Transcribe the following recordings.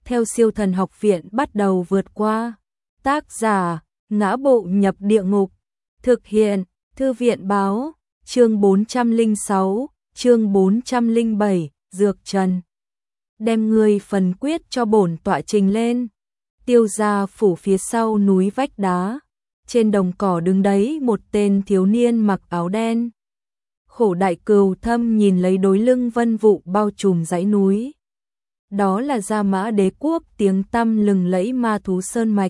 theo Siêu Thần Học Viện bắt đầu vượt qua. Tác giả: Ngã Bộ Nhập Địa Ngục. Thực hiện: Thư viện báo. Chương 406, chương 407, Dược Trần. Đem ngươi phần quyết cho bổn tọa trình lên. Tiêu gia phủ phía sau núi vách đá. Trên đồng cỏ đứng đấy một tên thiếu niên mặc áo đen. Khổ Đại Cừu Thâm nhìn lấy đối lưng vân vụ bao trùm dãy núi. Đó là Gia Mã Đế Quốc tiếng tăm lừng lẫy ma thú sơn mạch.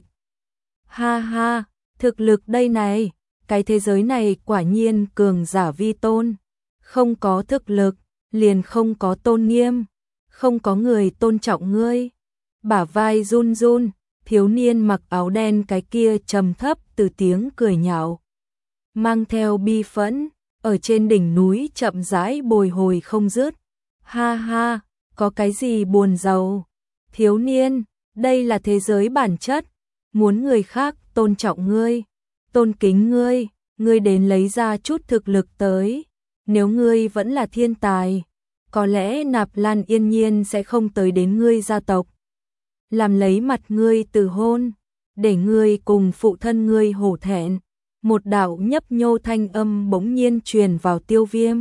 Ha ha, thực lực đây này, cái thế giới này quả nhiên cường giả vi tôn. Không có thực lực, liền không có tôn nghiêm, không có người tôn trọng ngươi. Bả vai run run, thiếu niên mặc áo đen cái kia trầm thấp từ tiếng cười nhạo. Mang theo bi phẫn, ở trên đỉnh núi chậm rãi bồi hồi không dứt. Ha ha, có cái gì buồn rầu? Thiếu niên, đây là thế giới bản chất, muốn người khác tôn trọng ngươi, tôn kính ngươi, ngươi đến lấy ra chút thực lực tới. Nếu ngươi vẫn là thiên tài, có lẽ Nạp Lan Yên Nhiên sẽ không tới đến ngươi gia tộc, làm lấy mặt ngươi từ hôn, để ngươi cùng phụ thân ngươi hổ thẹn. Một đạo nhấp nhô thanh âm bỗng nhiên truyền vào Tiêu Viêm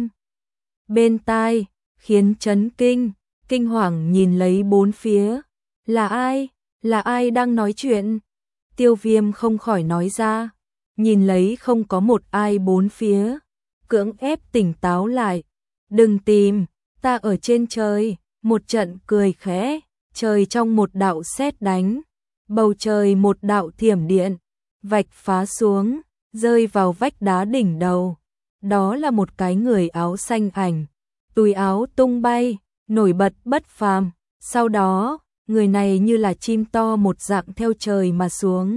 bên tai, khiến chấn kinh, kinh hoàng nhìn lấy bốn phía. Là ai? Là ai đang nói chuyện? Tiêu Viêm không khỏi nói ra, nhìn lấy không có một ai bốn phía, cưỡng ép tỉnh táo lại. Đừng tìm, ta ở trên trời. Một trận cười khẽ, trời trong một đạo sét đánh, bầu trời một đạo thiểm điện, vạch phá xuống, rơi vào vách đá đỉnh đầu. Đó là một cái người áo xanh ảnh, túi áo tung bay, nổi bật bất phàm. Sau đó, người này như là chim to một dạng theo trời mà xuống,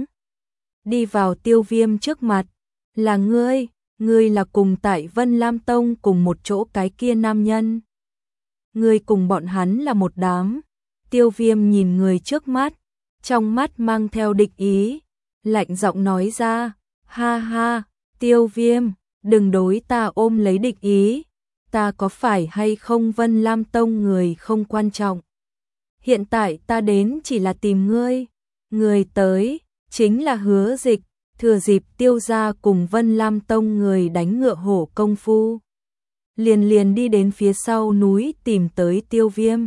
đi vào Tiêu Viêm trước mặt. Là ngươi, ngươi là cùng tại Vân Lam Tông cùng một chỗ cái kia nam nhân. Ngươi cùng bọn hắn là một đám. Tiêu Viêm nhìn người trước mắt, trong mắt mang theo địch ý, lạnh giọng nói ra. Ha ha, Tiêu Viêm, đừng đối ta ôm lấy địch ý. Ta có phải hay không Vân Lam Tông người không quan trọng. Hiện tại ta đến chỉ là tìm ngươi. Người tới chính là Hứa Dịch, thừa dịp Tiêu gia cùng Vân Lam Tông người đánh ngựa hổ công phu, liền đi đến phía sau núi tìm tới Tiêu Viêm.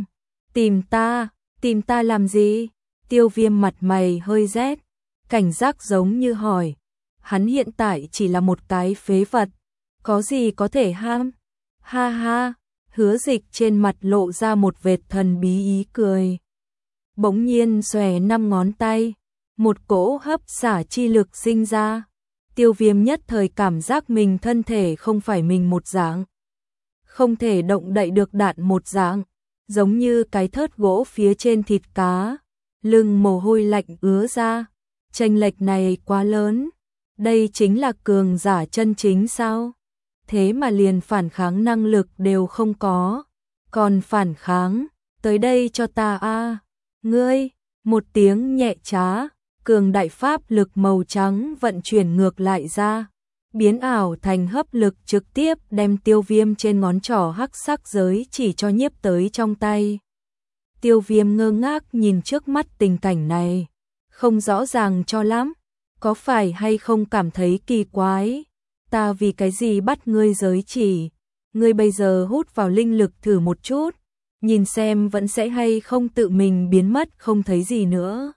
Tìm ta làm gì? Tiêu Viêm mặt mày hơi rét, cảnh giác giống như hỏi. Hắn hiện tại chỉ là một cái phế vật, có gì có thể ham? Ha ha, Hứa Dịch trên mặt lộ ra một vệt thần bí ý cười. Bỗng nhiên xòe 5 ngón tay, một cỗ hấp xả chi lực sinh ra. Tiêu Viêm nhất thời cảm giác mình thân thể không phải mình một dạng, không thể động đậy được đạn một dạng, giống như cái thớt gỗ phía trên thịt cá, lưng mồ hôi lạnh ứa ra. Chênh lệch này quá lớn, đây chính là cường giả chân chính sao? Thế mà liền phản kháng năng lực đều không có, còn phản kháng, tới đây cho ta a. Ngươi, một tiếng nhẹ trá, cường đại pháp lực màu trắng vận chuyển ngược lại ra, biến ảo thành hấp lực trực tiếp đem Tiêu Viêm trên ngón trỏ hắc sắc giới chỉ cho nhiếp tới trong tay. Tiêu Viêm ngơ ngác nhìn trước mắt tình cảnh này, không rõ ràng cho lắm, có phải hay không cảm thấy kỳ quái. Ta vì cái gì bắt ngươi giới chỉ? Ngươi bây giờ hút vào linh lực thử một chút, nhìn xem vẫn sẽ hay không tự mình biến mất không thấy gì nữa.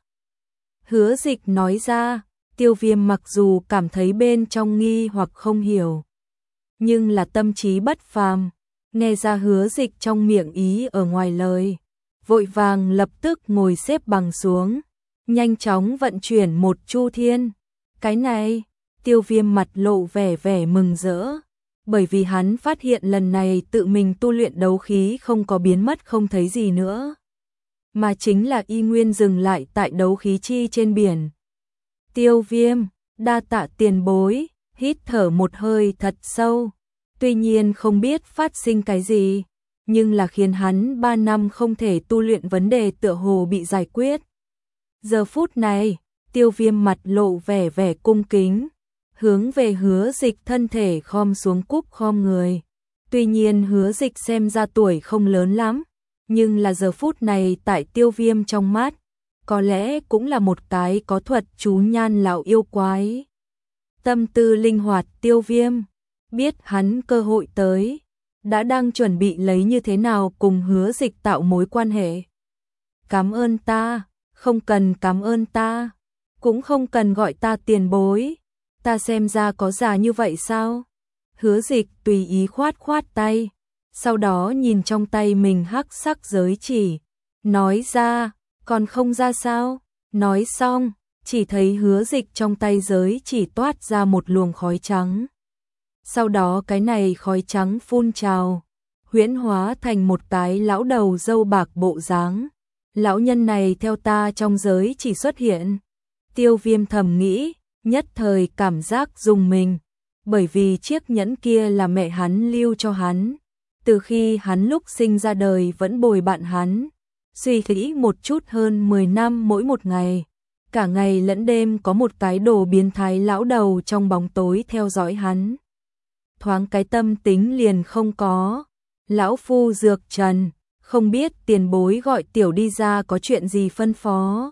Hứa Dịch nói ra. Tiêu Viêm mặc dù cảm thấy bên trong nghi hoặc không hiểu, nhưng là tâm trí bất phàm, nghe ra Hứa Dịch trong miệng ý ở ngoài lời, vội vàng lập tức ngồi xếp bằng xuống, nhanh chóng vận chuyển một chu thiên. Cái này, Tiêu Viêm mặt lộ vẻ mừng rỡ, bởi vì hắn phát hiện lần này tự mình tu luyện đấu khí không có biến mất không thấy gì nữa, mà chính là y nguyên dừng lại tại đấu khí chi trên biển. Tiêu Viêm, đa tạ tiền bối, hít thở một hơi thật sâu, tuy nhiên không biết phát sinh cái gì, nhưng là khiến hắn 3 năm không thể tu luyện vấn đề tựa hồ bị giải quyết. Giờ phút này, Tiêu Viêm mặt lộ vẻ cung kính, hướng về Hứa Dịch thân thể khom xuống cúc khom người. Tuy nhiên Hứa Dịch xem ra tuổi không lớn lắm, nhưng là giờ phút này tại Tiêu Viêm trong mắt, có lẽ cũng là một cái có thuật chú nhan lão yêu quái. Tâm tư linh hoạt Tiêu Viêm, biết hắn cơ hội tới, đã đang chuẩn bị lấy như thế nào cùng Hứa Dịch tạo mối quan hệ. Cảm ơn ta, không cần cảm ơn ta, cũng không cần gọi ta tiền bối, ta xem ra có già như vậy sao? Hứa Dịch tùy ý khoát khoát tay, sau đó nhìn trong tay mình hắc sắc giới chỉ, nói ra, còn không ra sao? Nói xong, chỉ thấy Hứa Dịch trong tay giới chỉ toát ra một luồng khói trắng. Sau đó cái này khói trắng phun trào, huyễn hóa thành một cái lão đầu râu bạc bộ dáng. Lão nhân này theo ta trong giới chỉ xuất hiện. Tiêu Viêm thầm nghĩ, nhất thời cảm giác rùng mình, bởi vì chiếc nhẫn kia là mẹ hắn lưu cho hắn. Từ khi hắn lúc sinh ra đời vẫn bồi bạn hắn, suy nghĩ một chút hơn 10 năm mỗi một ngày. Cả ngày lẫn đêm có một cái đồ biến thái lão đầu trong bóng tối theo dõi hắn. Thoáng cái tâm tính liền không có. Lão phu Dược Trần, không biết tiền bối gọi tiểu đi ra có chuyện gì phân phó.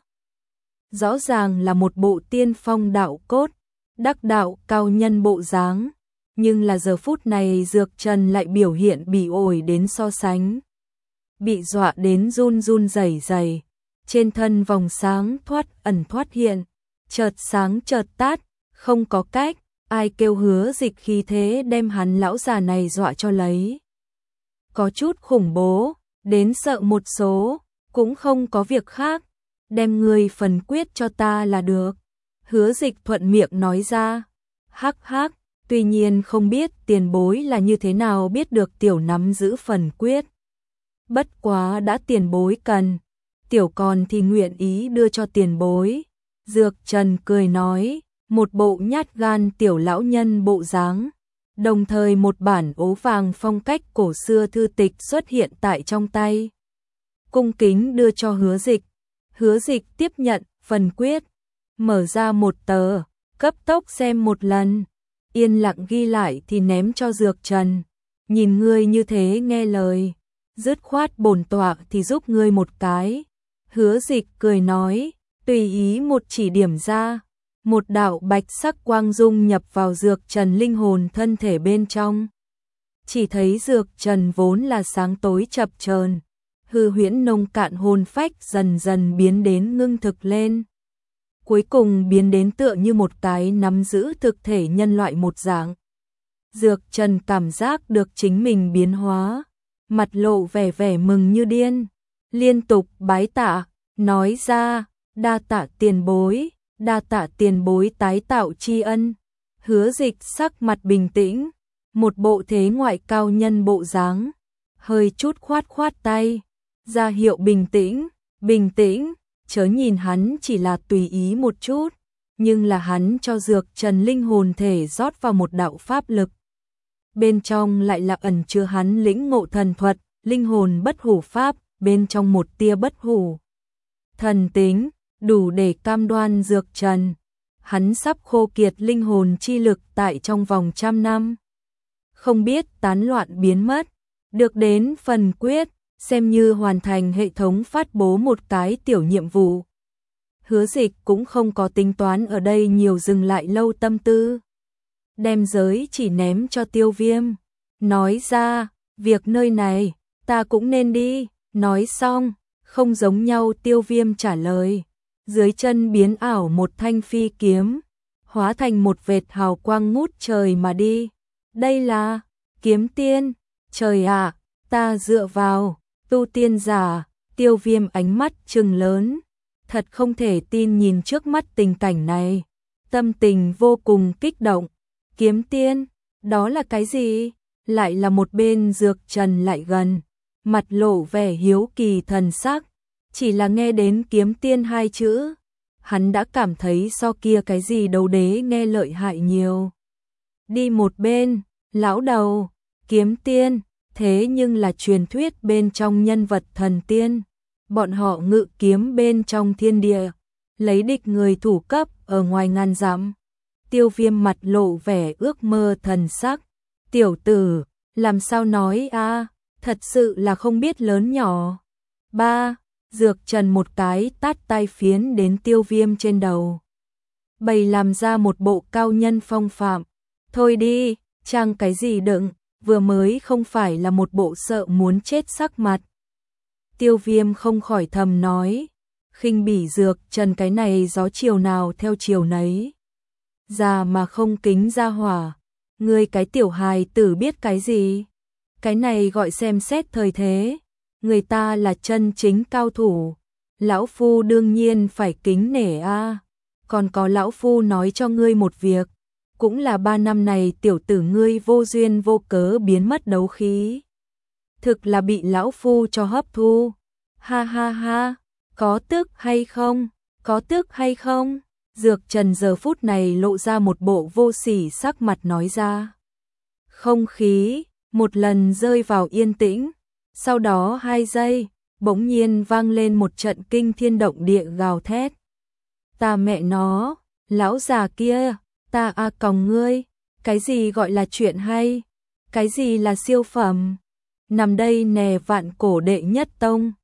Rõ ràng là một bộ tiên phong đạo cốt, đắc đạo cao nhân bộ dáng, nhưng là giờ phút này Dược Trần lại biểu hiện bỉ ổi đến so sánh. Bị dọa đến run run rẩy rẩy, trên thân vòng sáng thoát ẩn thoát hiện, chợt sáng chợt tát, không có cách, ai kêu Hứa Dịch khi thế đem hắn lão già này dọa cho lấy. Có chút khủng bố, đến sợ một số, cũng không có việc khác, đem người phần quyết cho ta là được. Hứa Dịch thuận miệng nói ra, hắc hắc, tuy nhiên không biết tiền bối là như thế nào biết được tiểu nắm giữ phần quyết. Bất quá đã tiền bối cần, tiểu còn thì nguyện ý đưa cho tiền bối. Dược Trần cười nói, một bộ nhát gan tiểu lão nhân bộ dáng. Đồng thời một bản ố vàng phong cách cổ xưa thư tịch xuất hiện tại trong tay. Cung kính đưa cho Hứa Dịch. Hứa Dịch tiếp nhận phần quyết, mở ra một tờ, cấp tốc xem một lần, yên lặng ghi lại thì ném cho Dược Trần. Nhìn ngươi như thế nghe lời, dứt khoát bổn tọa thì giúp ngươi một cái. Hứa Dịch cười nói, tùy ý một chỉ điểm ra. Một đạo bạch sắc quang dung nhập vào Dược Trần linh hồn thân thể bên trong. Chỉ thấy Dược Trần vốn là sáng tối chập chờn, hư huyễn nông cạn hồn phách dần dần biến đến ngưng thực lên. Cuối cùng biến đến tựa như một cái nắm giữ thực thể nhân loại một dạng. Dược Trần cảm giác được chính mình biến hóa, mặt lộ vẻ mừng như điên, liên tục bái tạ, nói ra, đa tạ tiền bối. Đa tạ tiền bối tái tạo tri ân. Hứa Dịch sắc mặt bình tĩnh, một bộ thế ngoại cao nhân bộ dáng, hơi chút khoát khoát tay, ra hiệu bình tĩnh, chớ nhìn hắn chỉ là tùy ý một chút, nhưng là hắn cho Dược Trần linh hồn thể rót vào một đạo pháp lực. Bên trong lại là ẩn chứa hắn lĩnh ngộ thần thuật, linh hồn bất hủ pháp, bên trong một tia bất hủ thần tính, đủ để cam đoan Dược Trần hắn sắp khô kiệt linh hồn chi lực tại trong vòng 100 năm. Không biết tán loạn biến mất, được đến phần quyết, xem như hoàn thành hệ thống phát bố một cái tiểu nhiệm vụ. Hứa Dịch cũng không có tính toán ở đây nhiều dừng lại lâu tâm tư. Đem giới chỉ ném cho Tiêu Viêm, nói ra, việc nơi này, ta cũng nên đi, nói xong, không giống nhau Tiêu Viêm trả lời. Dưới chân biến ảo một thanh phi kiếm, hóa thành một vệt hào quang ngút trời mà đi. Đây là kiếm tiên, trời ạ, ta dựa vào, tu tiên giả. Tiêu Viêm ánh mắt trừng lớn, thật không thể tin nhìn trước mắt tình cảnh này, tâm tình vô cùng kích động. Kiếm tiên, đó là cái gì? Lại là một bên Dược Trần lại gần, mặt lộ vẻ hiếu kỳ thần sắc. Chỉ là nghe đến kiếm tiên hai chữ, hắn đã cảm thấy so kia cái gì đấu đế nghe lợi hại nhiều. Đi một bên, lão đầu, kiếm tiên, thế nhưng là truyền thuyết bên trong nhân vật thần tiên. Bọn họ ngự kiếm bên trong thiên địa, lấy địch người thủ cấp ở ngoài ngàn dặm. Tiêu Viêm mặt lộ vẻ ước mơ thần sắc. Tiểu tử, làm sao nói a, thật sự là không biết lớn nhỏ. Ba, Dược Trần một cái tát tay phiến đến Tiêu Viêm trên đầu. Bày làm ra một bộ cao nhân phong phạm. Thôi đi, trang cái gì đựng, vừa mới không phải là một bộ sợ muốn chết sắc mặt. Tiêu Viêm không khỏi thầm nói, khinh bỉ Dược Trần cái này gió chiều nào theo chiều nấy. Già mà không kính ra hỏa, ngươi cái tiểu hài tử biết cái gì? Cái này gọi xem xét thời thế, người ta là chân chính cao thủ, lão phu đương nhiên phải kính nể a. Còn có lão phu nói cho ngươi một việc, cũng là 3 năm này tiểu tử ngươi vô duyên vô cớ biến mất đấu khí. Thực là bị lão phu cho hấp thu. Ha ha ha, có tức hay không? Có tức hay không? Dược Trần giờ phút này lộ ra một bộ vô sỉ sắc mặt nói ra. Không khí một lần rơi vào yên tĩnh, sau đó 2 giây, bỗng nhiên vang lên một trận kinh thiên động địa gào thét. Ta mẹ nó, lão già kia, ta còng ngươi, cái gì gọi là chuyện hay, cái gì là siêu phẩm, nằm đây nè vạn cổ đệ nhất tông.